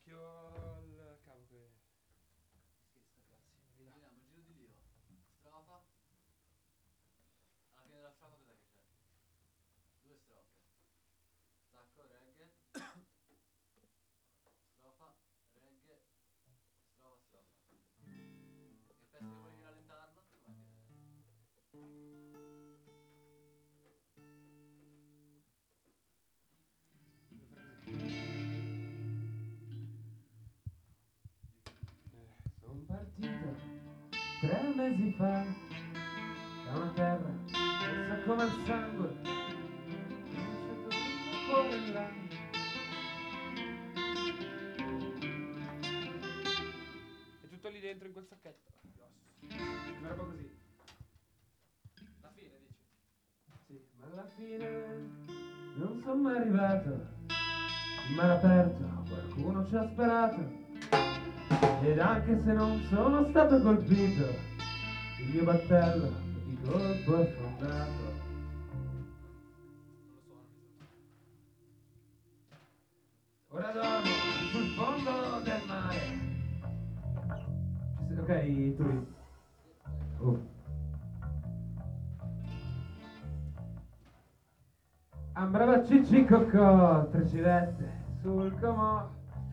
occhio al cavo che... Vediamo, giro di Dio. Strofa. Alla fine della strofa cos'è che c'è? Due strofe. Stacco, reggae. Strofa, reggae. Strofa, strofa. Che pezzo che volevi rallentarlo? Com'è Sono partito 3 mesi fa da una terra rossa come il sangue, non c'è dove il cuore là. È tutto lì dentro in quel sacchetto. Una roba così. la fine, dici? Sì, ma alla fine non sono mai arrivato. Il mare aperto, qualcuno ci ha sperato. Ed anche se non sono stato colpito, il mio battello di colpo è fondato. Non lo so, non mi sento. Ora dormo sul fondo del mare. Ok, tu. Ambrava Cicci Coccò, 3 civette sul comò.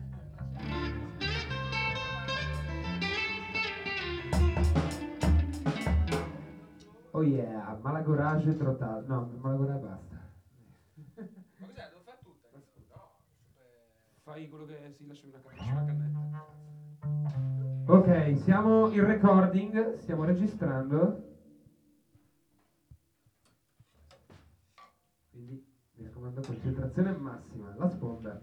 Oh yeah, Malagorage trottato. No, Malagorage basta. Ma cos'è? Devo fare tutta? No, super... Fai quello che si lascia una cannetta. Ok, siamo in recording, stiamo registrando. Quindi mi raccomando, concentrazione massima, la sponda.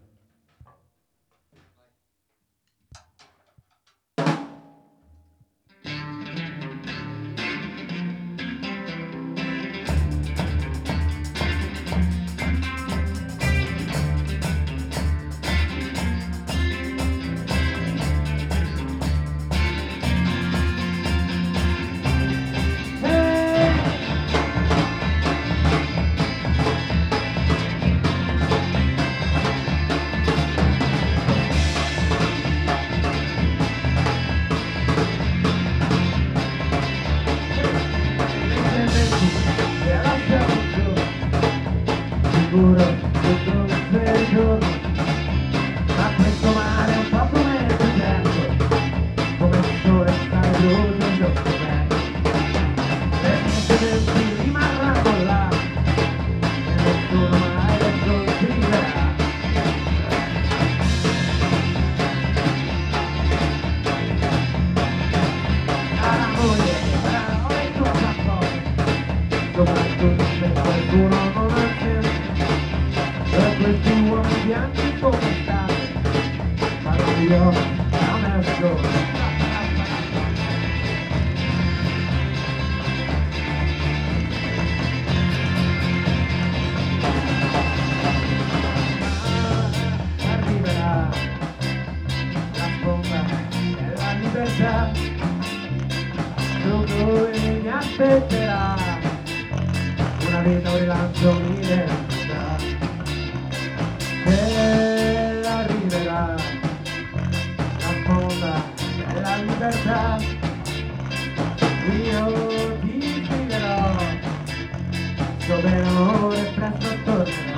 Sicuro che non sei giorno, ma questo mare è un po' come il deserto, come il sole sta giorno in gioco vento. E niente del ci rimarranno là, e nessuno mai lo sconfiggerà. Alla moglie, però è cosa poi, soprattutto se qualcuno non ha tempo. Per questi uomini bianchi come state, parlo io, non è solo. Arriverà la sponda della libertà, su cui mi aspetterà una vita, un rilancio, un'identità. E arriverà la sponda della libertà, io ti sfiderò, dove l'amore presto tornerò.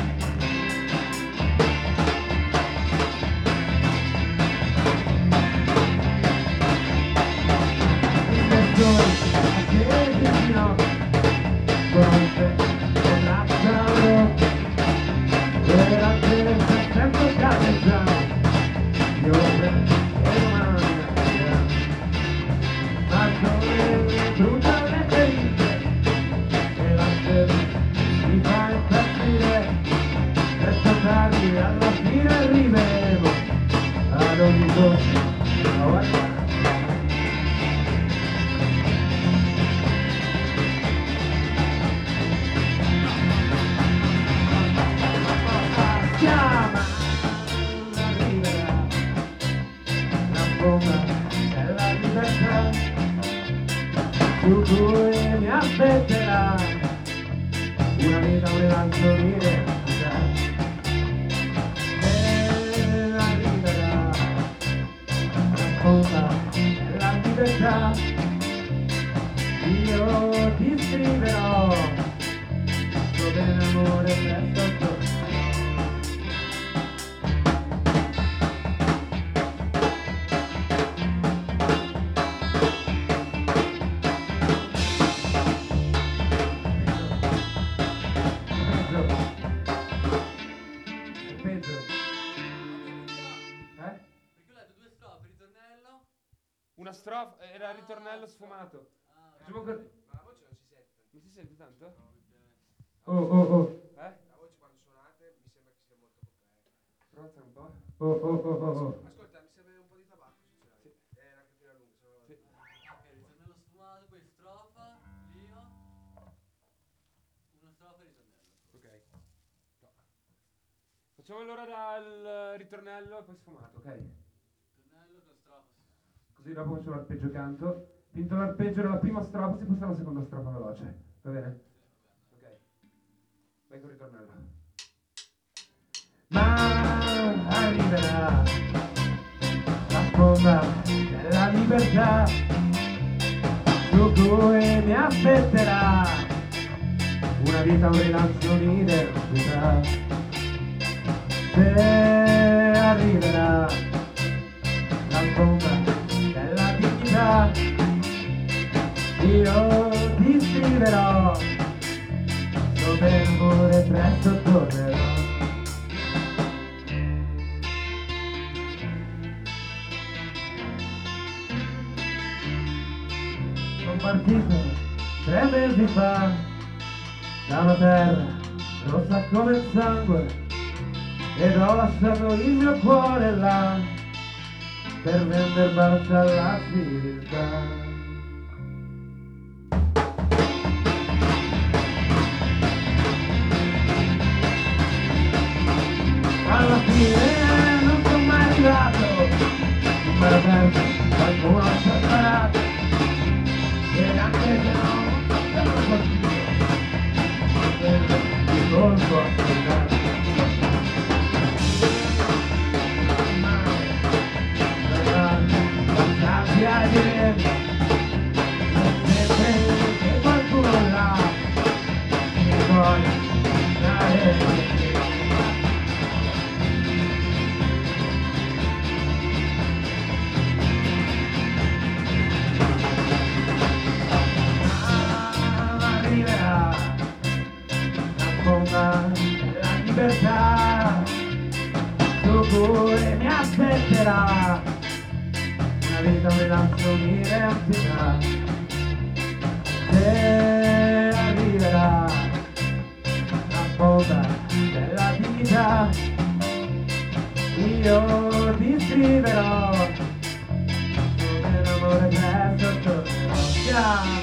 Investitori che vicino con te e lascialo. Per avere sempre galleggiato, io e domanda, ma come brucia le ferite, e la sera mi fa impazzire, presto tardi alla fine arriveremo ad ogni cosa a guardare. Arriverà la sponda della libertà, su cui mi aspetterà una vita, un rilancio di identità. E arriverà libertà. Io ti scriverò dove l'amore presto torna. Peggio. Perché ho letto due strofe, ritornello. Una strofa, era il ritornello sfumato. Ah, Facciamo così. Ma la voce non si sente tanto. Non si sente tanto? no, ovviamente. Oh. La voce quando suonate mi sembra che sia molto coperta. Prova a alzare un po'. Oh. Ascolta, mi serve un po' di tabacco se ce l'hai. Sì. È una catena lunga, se no... Sì. Ok, ritornello sfumato, poi strofa, Dio. Una strofa e ritornello. Ok. No. Facciamo allora dal ritornello e poi sfumato, ok? Ritornello con strofa. Così dopo faccio l'arpeggio canto. Finito l'arpeggio della prima strofa si passa alla seconda strofa veloce. Va bene? Ok. Vai con il ritornello. Ma arriverà la sponda della libertà su cui mi aspetterà una vita, relazioni d'identità. Se arriverà la sponda della dignità, io ti scriverò dove l'amore presto tornerà. Sono partito 3 mesi fa dalla terra rossa come il sangue ed ho lasciato il mio cuore là per vender balza alla civiltà. Alla fine non sono mai arrivato, in paradiso qualcuno ci ha sparato, e anche se non sapevo colpito, di colpo ascoltato. Lasciarti a dire, sempre che qualcuno là mi vuole dare. Arriverà la sponda della libertà su cui mi aspetterà una vita, relazioni, identità. Se arriverà la sponda della dignità, io ti scriverò dove l'amore presto tornerò. Ciao.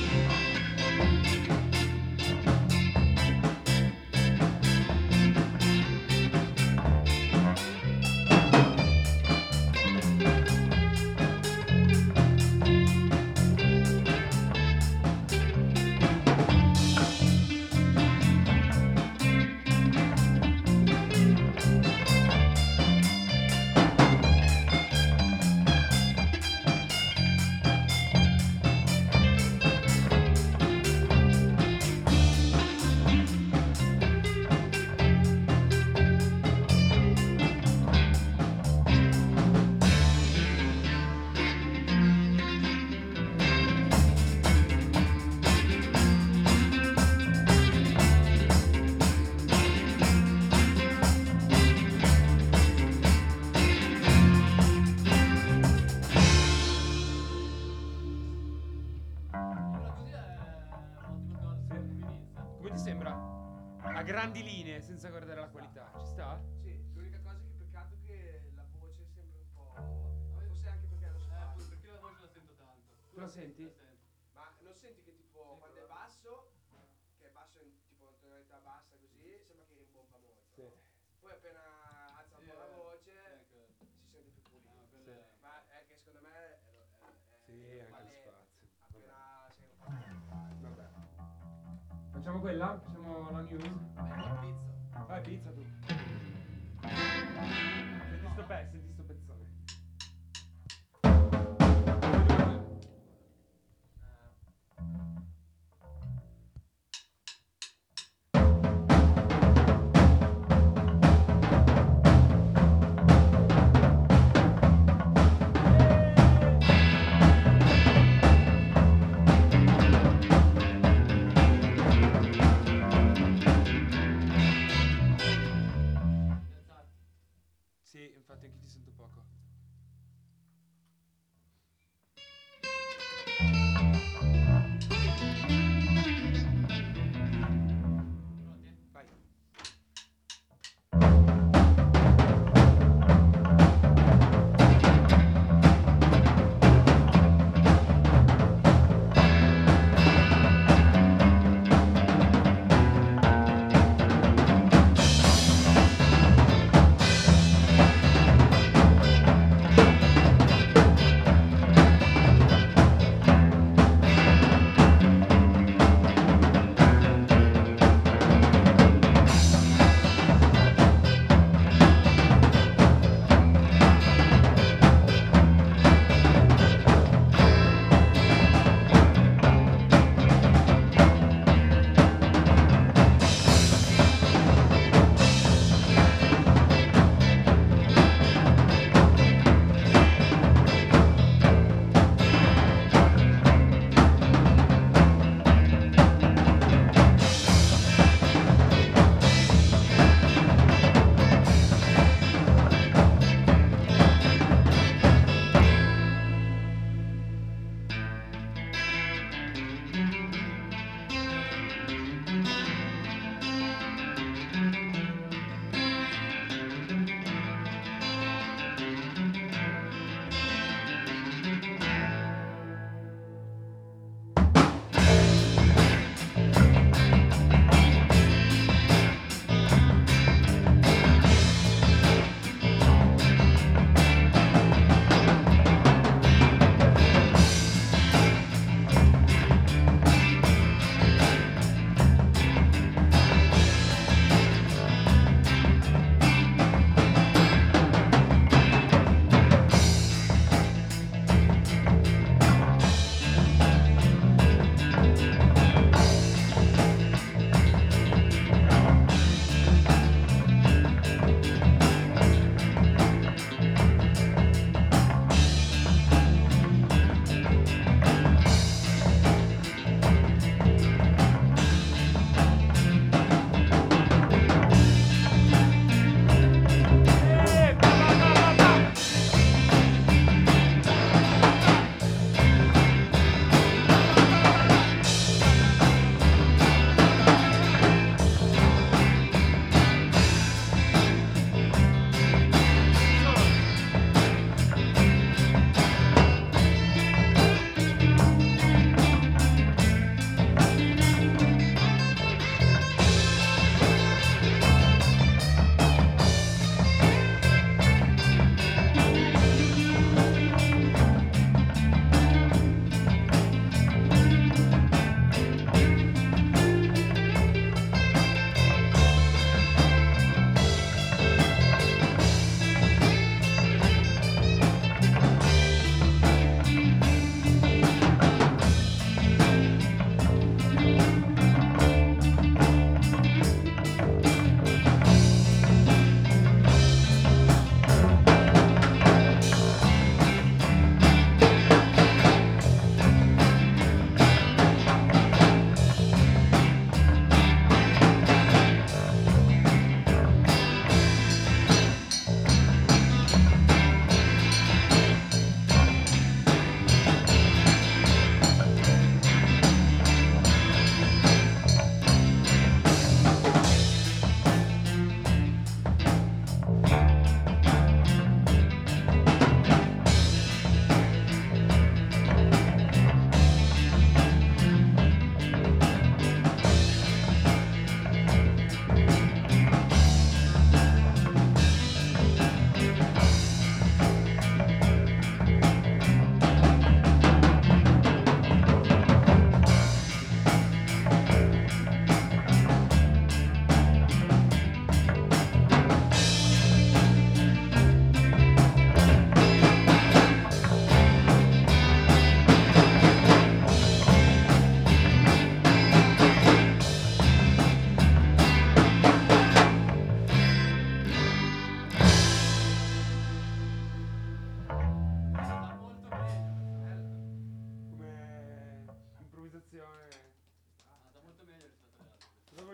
Così è un'ottima cosa, secondo me inizia. Come ti sembra? A grandi linee, senza guardare la qualità. Ci sta? Sì, l'unica cosa che peccato è che la voce sembra un po'... Forse anche perché non si fa. Perché la voce la sento tanto. Tu la senti? La sento. Ma non senti che tipo quando è basso, che è basso in tipo in tonalità bassa così, sembra che rimbomba molto. Sì. Poi appena alza un po' la voce Ecco. si sente più pulito. Ah, quella è- Ma è che secondo me è Sì, anche vale lo spazio. appena sei un po'... Vabbè. Facciamo quella? Facciamo la news? Vabbè, pizza. Vai, pizza tu. Senti sto pezzone. che anche ti sento poco. Pronti? Vai.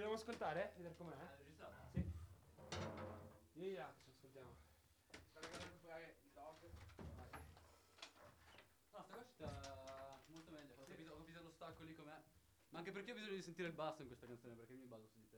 ascoltare? Vedere com'è? Registrato? Sì. Vieni là, che ci ascoltiamo. attacco lì com'è. Ma anche perché ho bisogno di sentire il basso in questa canzone, perché mi baso su di te.